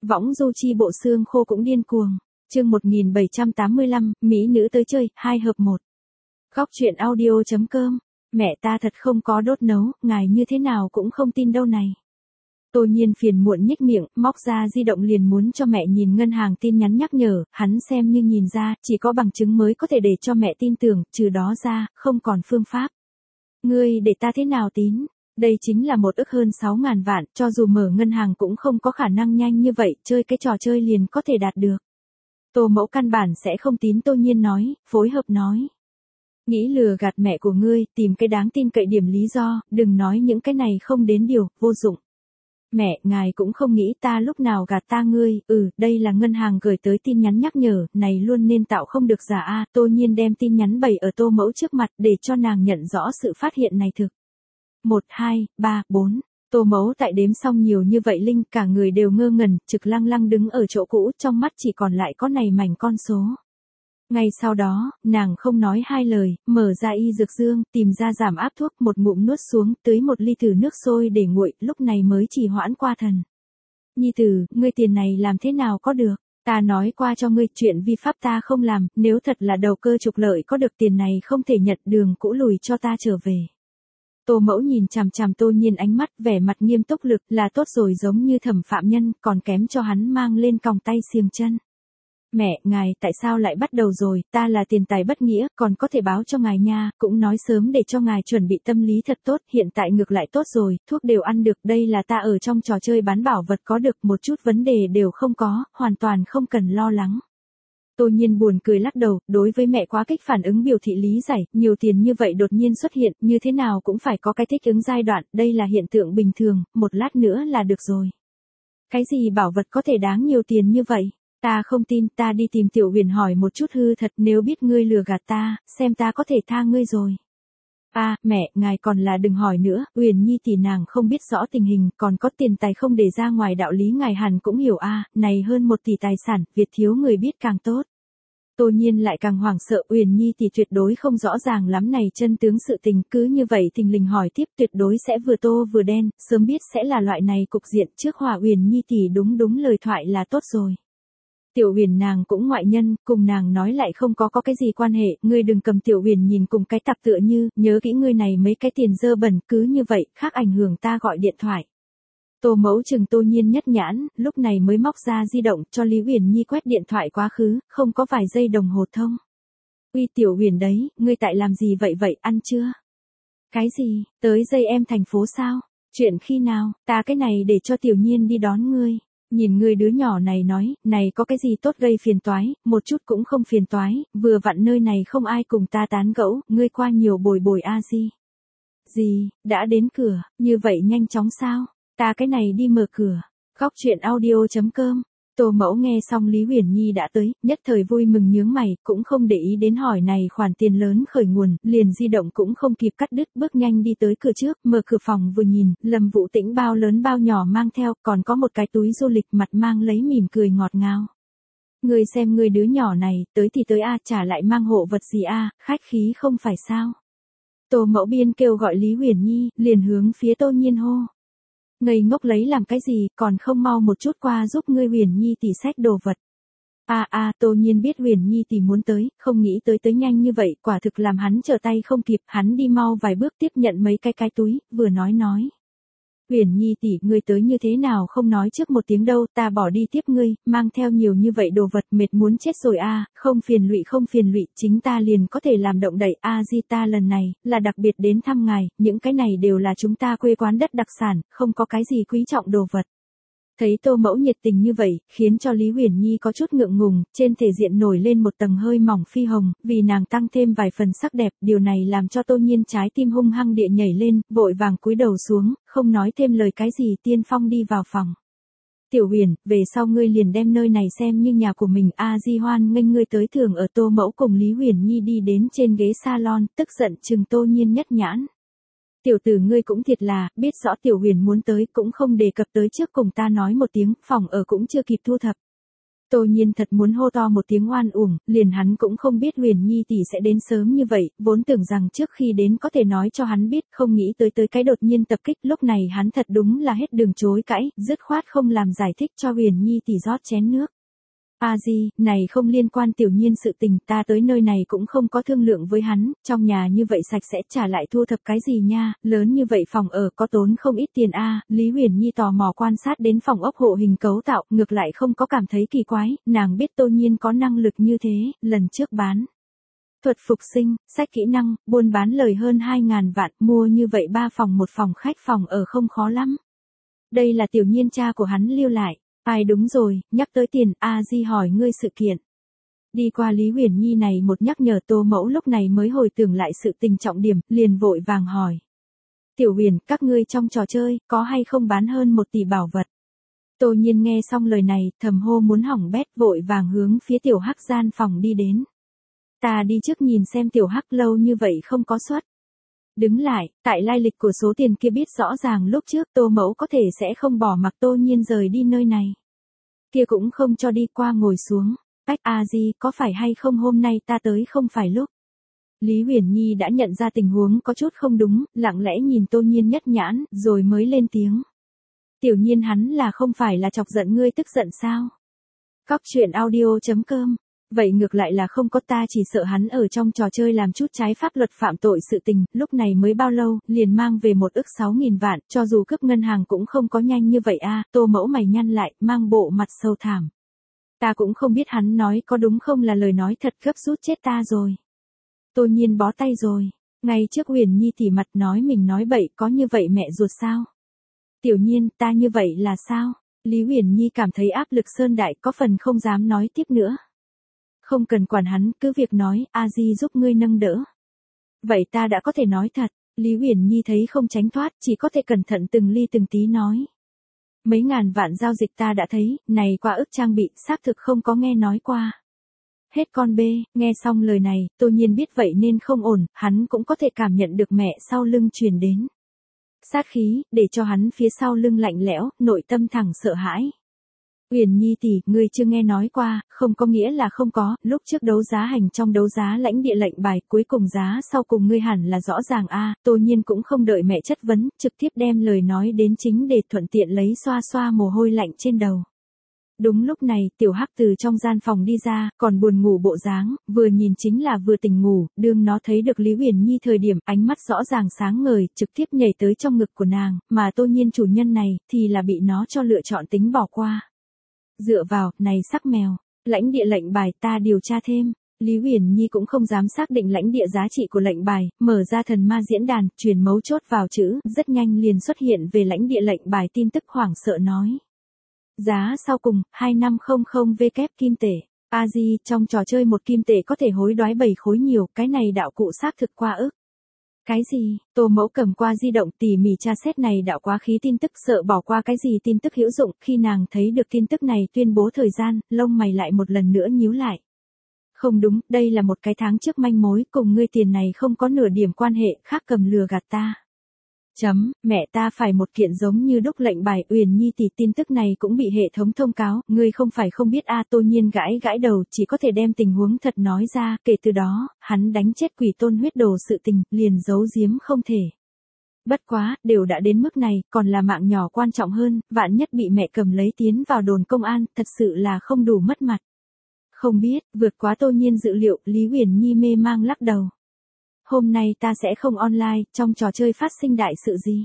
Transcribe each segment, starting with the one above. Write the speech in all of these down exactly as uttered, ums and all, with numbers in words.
Võng du chi bộ xương khô cũng điên cuồng. Chương một nghìn bảy trăm tám mươi lăm, Mỹ nữ tới chơi, hai hợp một. Góc truyện audio chấm com. Mẹ ta thật không có đốt nấu, ngài như thế nào cũng không tin đâu này. Tô Nhiên phiền muộn nhếch miệng, móc ra di động liền muốn cho mẹ nhìn ngân hàng tin nhắn nhắc nhở, hắn xem như nhìn ra, chỉ có bằng chứng mới có thể để cho mẹ tin tưởng, trừ đó ra, không còn phương pháp. Ngươi để ta thế nào tín? Đây chính là một ức hơn sáu ngàn vạn, cho dù mở ngân hàng cũng không có khả năng nhanh như vậy, chơi cái trò chơi liền có thể đạt được. Tô Mẫu căn bản sẽ không tín. Tô Nhiên nói, phối hợp nói. Nghĩ lừa gạt mẹ của ngươi, tìm cái đáng tin cậy điểm lý do, đừng nói những cái này không đến điều, vô dụng. Mẹ, ngài cũng không nghĩ ta lúc nào gạt ta ngươi, ừ, đây là ngân hàng gửi tới tin nhắn nhắc nhở, này luôn nên tạo không được giả a. Tô Nhiên đem tin nhắn bày ở Tô Mẫu trước mặt để cho nàng nhận rõ sự phát hiện này thực. một, hai, ba, bốn. Tô Mẫu tại đếm xong nhiều như vậy linh, cả người đều ngơ ngẩn, trực lăng lăng đứng ở chỗ cũ, trong mắt chỉ còn lại có này mảnh con số. Ngay sau đó, nàng không nói hai lời, mở ra y dược dương, tìm ra giảm áp thuốc, một ngụm nuốt xuống, tưới một ly thử nước sôi để nguội, lúc này mới chỉ hoãn qua thần. Nhi tử, ngươi tiền này làm thế nào có được? Ta nói qua cho ngươi, chuyện vi pháp ta không làm, nếu thật là đầu cơ trục lợi có được tiền này không thể nhận, đường cũ lùi cho ta trở về. Tô Mẫu nhìn chằm chằm Tô Nhiên ánh mắt, vẻ mặt nghiêm túc lực, là tốt rồi, giống như thẩm phạm nhân, còn kém cho hắn mang lên còng tay xiềng chân. Mẹ, ngài tại sao lại bắt đầu rồi, ta là tiền tài bất nghĩa, còn có thể báo cho ngài nha, cũng nói sớm để cho ngài chuẩn bị tâm lý thật tốt, hiện tại ngược lại tốt rồi, thuốc đều ăn được, đây là ta ở trong trò chơi bán bảo vật có được, một chút vấn đề đều không có, hoàn toàn không cần lo lắng. Tô Nhiên buồn cười lắc đầu, đối với mẹ quá kích phản ứng biểu thị lý giải, nhiều tiền như vậy đột nhiên xuất hiện, như thế nào cũng phải có cái thích ứng giai đoạn, đây là hiện tượng bình thường, một lát nữa là được rồi. Cái gì bảo vật có thể đáng nhiều tiền như vậy? Ta không tin, ta đi tìm Tiểu Huyền hỏi một chút hư thật, nếu biết ngươi lừa gạt ta, xem ta có thể tha ngươi rồi. À, mẹ, ngài còn là đừng hỏi nữa, Huyền Nhi tỷ nàng không biết rõ tình hình, còn có tiền tài không để ra ngoài, đạo lý ngài hẳn cũng hiểu a, này hơn một tỷ tài sản, việc thiếu người biết càng tốt. Tô Nhiên lại càng hoảng sợ, Huyền Nhi tỷ tuyệt đối không rõ ràng lắm này chân tướng sự tình, cứ như vậy thình lình hỏi tiếp, tuyệt đối sẽ vừa tô vừa đen, sớm biết sẽ là loại này cục diện, trước hòa Huyền Nhi tỷ đúng đúng lời thoại là tốt rồi. Tiểu Huyền nàng cũng ngoại nhân, cùng nàng nói lại không có có cái gì quan hệ, ngươi đừng cầm Tiểu Huyền nhìn cùng cái tạp tựa như, nhớ kỹ ngươi này mấy cái tiền dơ bẩn, cứ như vậy, khác ảnh hưởng ta gọi điện thoại. Tô Mẫu chừng Tô Nhiên nhất nhãn, lúc này mới móc ra di động, cho Lý Huyền Nhi quét điện thoại quá khứ, không có vài giây đồng hồ thông. Uy Tiểu Huyền đấy, ngươi tại làm gì vậy vậy, ăn chưa? Cái gì, tới dây em thành phố sao? Chuyện khi nào, ta cái này để cho Tiểu Nhiên đi đón ngươi. Nhìn người đứa nhỏ này nói, này có cái gì tốt gây phiền toái, một chút cũng không phiền toái, vừa vặn nơi này không ai cùng ta tán gẫu, ngươi qua nhiều bồi bồi a di. Gì, đã đến cửa, như vậy nhanh chóng sao? Ta cái này đi mở cửa. Góc truyện audio chấm com. Tô Mẫu nghe xong Lý Huyền Nhi đã tới, nhất thời vui mừng nhướng mày, cũng không để ý đến hỏi này khoản tiền lớn khởi nguồn, liền di động cũng không kịp cắt đứt, bước nhanh đi tới cửa trước, mở cửa phòng vừa nhìn, Lâm Vũ Tĩnh bao lớn bao nhỏ mang theo, còn có một cái túi du lịch, mặt mang lấy mỉm cười ngọt ngào. Người xem người đứa nhỏ này, tới thì tới a, trả lại mang hộ vật gì a, khách khí không phải sao? Tô Mẫu biên kêu gọi Lý Huyền Nhi, liền hướng phía Tô Nhiên hô. Ngây ngốc lấy làm cái gì, còn không mau một chút qua giúp ngươi Huyền Nhi tỷ xách đồ vật. A a, Tô Nhiên biết Huyền Nhi tỷ muốn tới, không nghĩ tới tới nhanh như vậy, quả thực làm hắn trở tay không kịp, hắn đi mau vài bước tiếp nhận mấy cái cái túi, vừa nói nói. Huyền Nhi tỷ, ngươi tới như thế nào không nói trước một tiếng đâu, ta bỏ đi tiếp ngươi, mang theo nhiều như vậy đồ vật, mệt muốn chết rồi a, không phiền lụy không phiền lụy, chính ta liền có thể làm động đậy, a di ta lần này, là đặc biệt đến thăm ngài, những cái này đều là chúng ta quê quán đất đặc sản, không có cái gì quý trọng đồ vật. Thấy Tô Mẫu nhiệt tình như vậy, khiến cho Lý Huyền Nhi có chút ngượng ngùng, trên thể diện nổi lên một tầng hơi mỏng phi hồng, vì nàng tăng thêm vài phần sắc đẹp, điều này làm cho Tô Nhiên trái tim hung hăng địa nhảy lên, vội vàng cúi đầu xuống, không nói thêm lời cái gì, tiên phong đi vào phòng. Tiểu Huyền, về sau ngươi liền đem nơi này xem như nhà của mình, a di hoan nghênh ngươi tới thường ở. Tô Mẫu cùng Lý Huyền Nhi đi đến trên ghế salon, tức giận chừng Tô Nhiên nhất nhãn. Tiểu tử ngươi cũng thiệt là, biết rõ Tiểu Huyền muốn tới cũng không đề cập tới trước cùng ta nói một tiếng, phòng ở cũng chưa kịp thu thập. Tô Nhiên thật muốn hô to một tiếng oan uổng, liền hắn cũng không biết Huyền Nhi tỷ sẽ đến sớm như vậy, vốn tưởng rằng trước khi đến có thể nói cho hắn biết, không nghĩ tới tới cái đột nhiên tập kích, lúc này hắn thật đúng là hết đường chối cãi, dứt khoát không làm giải thích cho Huyền Nhi tỷ rót chén nước. A Di, này không liên quan Tiểu Nhiên sự tình, ta tới nơi này cũng không có thương lượng với hắn, trong nhà như vậy sạch sẽ trả lại thu thập cái gì nha, lớn như vậy phòng ở có tốn không ít tiền a. Lý Huyền Nhi tò mò quan sát đến phòng ốc hộ hình cấu tạo, ngược lại không có cảm thấy kỳ quái, nàng biết Tô Nhiên có năng lực như thế, lần trước bán thuật phục sinh, sách kỹ năng, buôn bán lời hơn hai ngàn vạn, mua như vậy ba phòng một phòng khách phòng ở không khó lắm. Đây là Tiểu Nhiên cha của hắn lưu lại. Ai đúng rồi, nhắc tới tiền, A Di hỏi ngươi sự kiện. Đi qua Lý Huyền Nhi này một nhắc nhở Tô Mẫu lúc này mới hồi tưởng lại sự tình trọng điểm, liền vội vàng hỏi. Tiểu Huyền, các ngươi trong trò chơi, có hay không bán hơn một tỷ bảo vật? Tô Nhiên nghe xong lời này, thầm hô muốn hỏng bét, vội vàng hướng phía Tiểu Hắc gian phòng đi đến. Ta đi trước nhìn xem Tiểu Hắc lâu như vậy không có suất. Đứng lại, tại lai lịch của số tiền kia biết rõ ràng lúc trước Tô Mẫu có thể sẽ không bỏ mặc Tô Nhiên rời đi nơi này. Kia cũng không cho đi qua ngồi xuống. Ách A Di, có phải hay không hôm nay ta tới không phải lúc. Lý Huyền Nhi đã nhận ra tình huống có chút không đúng, lặng lẽ nhìn Tô Nhiên nhất nhãn, rồi mới lên tiếng. Tiểu Nhiên hắn là không phải là chọc giận ngươi tức giận sao? Cóc truyện audio chấm com. Vậy ngược lại là không có, ta chỉ sợ hắn ở trong trò chơi làm chút trái pháp luật phạm tội sự tình, lúc này mới bao lâu, liền mang về một ức sáu nghìn vạn, cho dù cướp ngân hàng cũng không có nhanh như vậy a. Tô Mẫu mày nhăn lại, mang bộ mặt sâu thảm. Ta cũng không biết hắn nói có đúng không là lời nói thật, gấp rút chết ta rồi. Tô Nhiên bó tay rồi, ngay trước Huyền Nhi tỉ mặt nói mình nói bậy, có như vậy mẹ ruột sao? Tiểu Nhiên, ta như vậy là sao? Lý Huyền Nhi cảm thấy áp lực sơn đại, có phần không dám nói tiếp nữa. Không cần quản hắn, cứ việc nói, A Di giúp ngươi nâng đỡ. Vậy ta đã có thể nói thật, Lý Huyền Nhi thấy không tránh thoát, chỉ có thể cẩn thận từng ly từng tí nói. Mấy ngàn vạn giao dịch ta đã thấy, này qua ức trang bị, xác thực không có nghe nói qua. Hết con bê, nghe xong lời này, Tô Nhiên biết vậy nên không ổn, hắn cũng có thể cảm nhận được mẹ sau lưng truyền đến. Sát khí, để cho hắn phía sau lưng lạnh lẽo, nội tâm thẳng sợ hãi. Huyền Nhi tỷ, ngươi chưa nghe nói qua, không có nghĩa là không có, lúc trước đấu giá hành trong đấu giá lãnh địa lệnh bài, cuối cùng giá sau cùng ngươi hẳn là rõ ràng a. Tô Nhiên cũng không đợi mẹ chất vấn, trực tiếp đem lời nói đến chính để thuận tiện lấy xoa xoa mồ hôi lạnh trên đầu. Đúng lúc này, Tiểu Hắc từ trong gian phòng đi ra, còn buồn ngủ bộ dáng, vừa nhìn chính là vừa tỉnh ngủ, đương nó thấy được Lý Huyền Nhi thời điểm, ánh mắt rõ ràng sáng ngời, trực tiếp nhảy tới trong ngực của nàng, mà Tô Nhiên chủ nhân này, thì là bị nó cho lựa chọn tính bỏ qua. Dựa vào, này sắc mèo, lãnh địa lệnh bài ta điều tra thêm. Lý Huyền Nhi cũng không dám xác định lãnh địa giá trị của lệnh bài, mở ra thần ma diễn đàn, truyền mấu chốt vào chữ, rất nhanh liền xuất hiện về lãnh địa lệnh bài tin tức hoảng sợ nói. Giá sau cùng, hai năm không không W kim tệ. A Di, trong trò chơi một kim tệ có thể hối đoái bảy khối nhiều, cái này đạo cụ xác thực qua ức. Cái gì? Tô Mẫu cầm qua di động tỉ mỉ tra xét này đạo quá khí tin tức, sợ bỏ qua cái gì tin tức hữu dụng, khi nàng thấy được tin tức này tuyên bố thời gian, lông mày lại một lần nữa nhíu lại. Không đúng, đây là một cái tháng trước manh mối, cùng ngươi tiền này không có nửa điểm quan hệ, khác cầm lừa gạt ta. Chấm, mẹ ta phải một kiện giống như đúc lệnh bài. Huyền Nhi tỷ, tin tức này cũng bị hệ thống thông cáo, ngươi không phải không biết a. Tô Nhiên gãi gãi đầu, chỉ có thể đem tình huống thật nói ra, kể từ đó, hắn đánh chết quỷ tôn huyết đồ sự tình, liền giấu giếm không thể. Bất quá, đều đã đến mức này, còn là mạng nhỏ quan trọng hơn, vạn nhất bị mẹ cầm lấy tiến vào đồn công an, thật sự là không đủ mất mặt. Không biết, vượt quá Tô Nhiên dự liệu, Lý Huyền Nhi mê mang lắc đầu. Hôm nay ta sẽ không online, trong trò chơi phát sinh đại sự gì.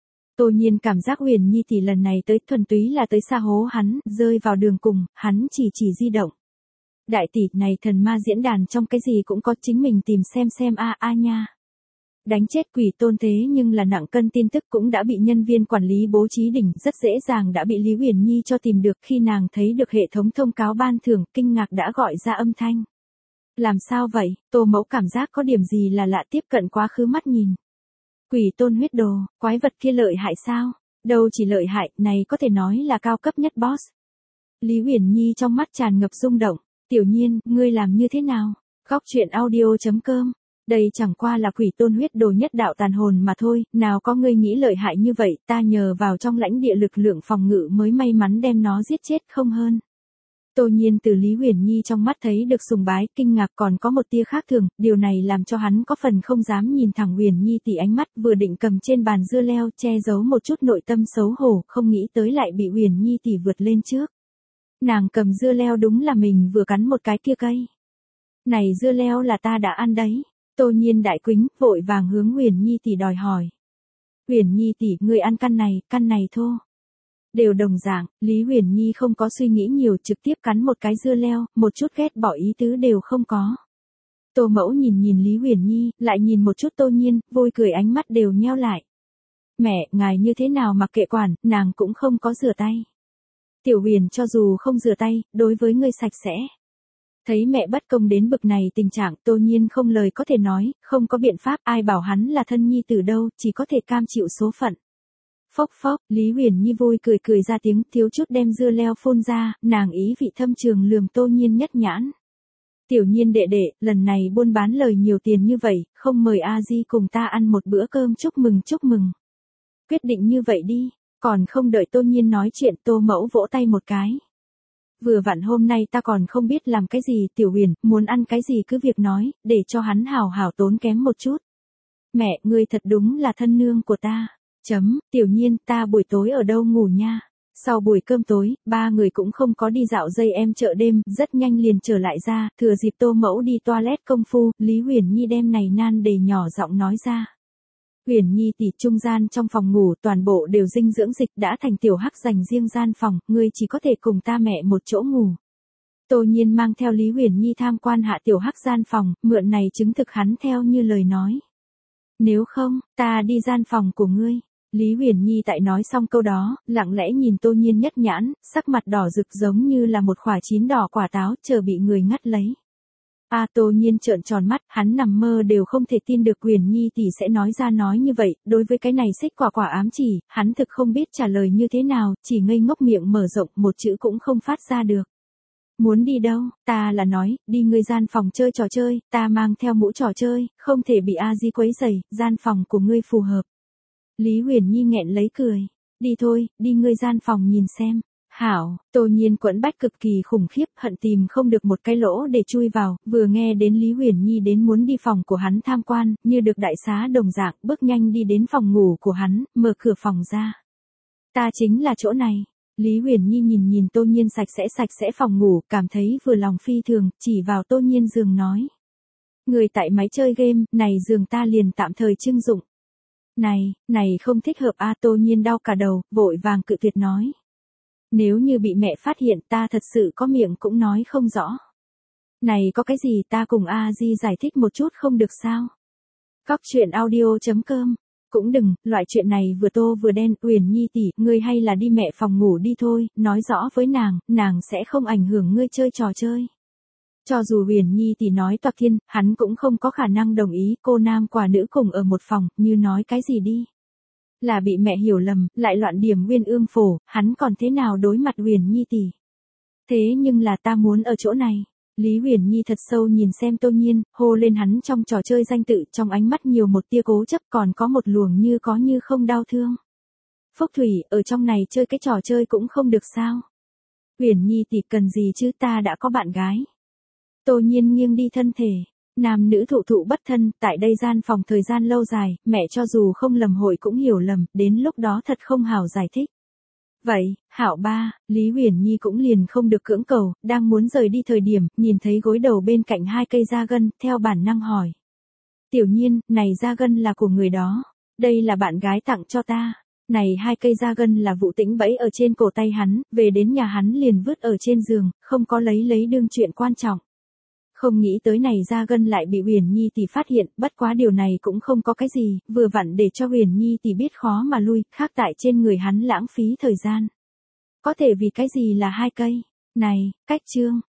Tô Nhiên cảm giác Huyền Nhi tỷ lần này tới thuần túy là tới xa hố hắn, rơi vào đường cùng, hắn chỉ chỉ di động. Đại tỷ, này thần ma diễn đàn trong cái gì cũng có, chính mình tìm xem xem a a nha. Đánh chết quỷ tôn thế nhưng là nặng cân tin tức cũng đã bị nhân viên quản lý bố trí đỉnh, rất dễ dàng đã bị Lý Huyền Nhi cho tìm được. Khi nàng thấy được hệ thống thông cáo ban thưởng, kinh ngạc đã gọi ra âm thanh. Làm sao vậy? Tô Mẫu cảm giác có điểm gì là lạ, tiếp cận quá khứ mắt nhìn. Quỷ tôn huyết đồ, quái vật kia lợi hại sao? Đâu chỉ lợi hại, này có thể nói là cao cấp nhất boss. Lý Huyền Nhi trong mắt tràn ngập rung động. Tiểu Nhiên, ngươi làm như thế nào? Cóc truyện audio chấm com. Đây chẳng qua là quỷ tôn huyết đồ nhất đạo tàn hồn mà thôi, nào có ngươi nghĩ lợi hại như vậy, ta nhờ vào trong lãnh địa lực lượng phòng ngự mới may mắn đem nó giết chết không hơn. Tô Nhiên từ Lý Huyền Nhi trong mắt thấy được sùng bái, kinh ngạc còn có một tia khác thường, điều này làm cho hắn có phần không dám nhìn thẳng Huyền Nhi tỷ ánh mắt, vừa định cầm trên bàn dưa leo che giấu một chút nội tâm xấu hổ, không nghĩ tới lại bị Huyền Nhi tỷ vượt lên trước. Nàng cầm dưa leo đúng là mình vừa cắn một cái kia cây. Này dưa leo là ta đã ăn đấy. Tô Nhiên đại quính, vội vàng hướng Huyền Nhi tỷ đòi hỏi. Huyền Nhi tỷ, ngươi ăn căn này, căn này thô. Đều đồng dạng, Lý Huyền Nhi không có suy nghĩ nhiều, trực tiếp cắn một cái dưa leo, một chút ghét bỏ ý tứ đều không có. Tô Mẫu nhìn nhìn Lý Huyền Nhi, lại nhìn một chút Tô Nhiên, vui cười ánh mắt đều nheo lại. Mẹ, ngài như thế nào mặc kệ quản, nàng cũng không có rửa tay. Tiểu Huyền cho dù không rửa tay, đối với ngươi sạch sẽ. Thấy mẹ bất công đến bực này tình trạng, Tô Nhiên không lời có thể nói, không có biện pháp, ai bảo hắn là thân nhi từ đâu, chỉ có thể cam chịu số phận. Phốc phốc, Lý Huyền Nhi vui cười cười ra tiếng, thiếu chút đem dưa leo phun ra, nàng ý vị thâm trường lườm Tô Nhiên nhất nhãn. Tiểu Nhiên đệ đệ, lần này buôn bán lời nhiều tiền như vậy, không mời A Di cùng ta ăn một bữa cơm chúc mừng chúc mừng. Quyết định như vậy đi, còn không đợi Tô Nhiên nói chuyện, Tô Mẫu vỗ tay một cái. Vừa vặn hôm nay ta còn không biết làm cái gì, Tiểu Huyền, muốn ăn cái gì cứ việc nói, để cho hắn hào hào tốn kém một chút. Mẹ, ngươi thật đúng là thân nương của ta. Chấm, Tiểu Nhiên, ta buổi tối ở đâu ngủ nha. Sau buổi cơm tối, ba người cũng không có đi dạo dây em chợ đêm, rất nhanh liền trở lại ra, thừa dịp Tô Mẫu đi toilet công phu, Lý Huyền Nhi đem này nan để nhỏ giọng nói ra. Huyền Nhi tỷ, trung gian trong phòng ngủ toàn bộ đều dinh dưỡng dịch, đã thành tiểu hắc dành riêng gian phòng, ngươi chỉ có thể cùng ta mẹ một chỗ ngủ. Tô Nhiên mang theo Lý Huyền Nhi tham quan hạ tiểu hắc gian phòng, mượn này chứng thực hắn theo như lời nói. Nếu không, ta đi gian phòng của ngươi. Lý Huyền Nhi tại nói xong câu đó, lặng lẽ nhìn Tô Nhiên nhất nhãn, sắc mặt đỏ rực giống như là một quả chín đỏ quả táo, chờ bị người ngắt lấy. A Tô Nhiên trợn tròn mắt, hắn nằm mơ đều không thể tin được Huyền Nhi tỷ sẽ nói ra nói như vậy, đối với cái này xích quả quả ám chỉ, hắn thực không biết trả lời như thế nào, chỉ ngây ngốc miệng mở rộng, một chữ cũng không phát ra được. Muốn đi đâu, ta là nói, đi ngươi gian phòng chơi trò chơi, ta mang theo mũ trò chơi, không thể bị A Di quấy rầy, gian phòng của ngươi phù hợp. Lý Huyền Nhi nghẹn lấy cười, đi thôi, đi ngươi gian phòng nhìn xem. Hảo, Tô Nhiên quẫn bách cực kỳ khủng khiếp, hận tìm không được một cái lỗ để chui vào, vừa nghe đến Lý Huyền Nhi đến muốn đi phòng của hắn tham quan, như được đại xá đồng dạng, bước nhanh đi đến phòng ngủ của hắn, mở cửa phòng ra. Ta chính là chỗ này. Lý Huyền Nhi nhìn nhìn Tô Nhiên sạch sẽ sạch sẽ phòng ngủ, cảm thấy vừa lòng phi thường, chỉ vào Tô Nhiên giường nói. Người tại máy chơi game, này giường ta liền tạm thời trưng dụng. Này, này không thích hợp a Tô Nhiên đau cả đầu, vội vàng cự tuyệt nói. Nếu như bị mẹ phát hiện ta thật sự có miệng cũng nói không rõ. Này có cái gì ta cùng A Di giải thích một chút không được sao? Góc chuyện audio chấm com. Cũng đừng, loại chuyện này vừa tô vừa đen, Huyền Nhi tỷ, ngươi hay là đi mẹ phòng ngủ đi thôi, nói rõ với nàng, nàng sẽ không ảnh hưởng ngươi chơi trò chơi. Cho dù Huyền Nhi tỷ nói toạc thiên, hắn cũng không có khả năng đồng ý, cô nam quả nữ cùng ở một phòng, như nói cái gì đi. Là bị mẹ hiểu lầm, lại loạn điểm Nguyên Ương Phổ, hắn còn thế nào đối mặt Huyền Nhi tỷ. Thế nhưng là ta muốn ở chỗ này. Lý Huyền Nhi thật sâu nhìn xem Tô Nhiên, hô lên hắn trong trò chơi danh tự, trong ánh mắt nhiều một tia cố chấp, còn có một luồng như có như không đau thương. Phúc Thủy, ở trong này chơi cái trò chơi cũng không được sao. Huyền Nhi tỷ cần gì chứ, ta đã có bạn gái. Tô Nhiên nghiêng đi thân thể. Nam nữ thụ thụ bất thân, tại đây gian phòng thời gian lâu dài, mẹ cho dù không lầm hội cũng hiểu lầm, đến lúc đó thật không hảo giải thích. Vậy, hảo ba, Lý Huyền Nhi cũng liền không được cưỡng cầu, đang muốn rời đi thời điểm, nhìn thấy gối đầu bên cạnh hai cây da gân, theo bản năng hỏi. Tiểu Nhiên, này da gân là của người đó, đây là bạn gái tặng cho ta. Này hai cây da gân là Vũ Tĩnh bẫy ở trên cổ tay hắn, về đến nhà hắn liền vứt ở trên giường, không có lấy lấy đương chuyện quan trọng. Không nghĩ tới này da gân lại bị Huyền Nhi tỷ phát hiện, bất quá điều này cũng không có cái gì, vừa vặn để cho Huyền Nhi tỷ biết khó mà lui, khác tại trên người hắn lãng phí thời gian. Có thể vì cái gì là hai cây? Này, cách chương,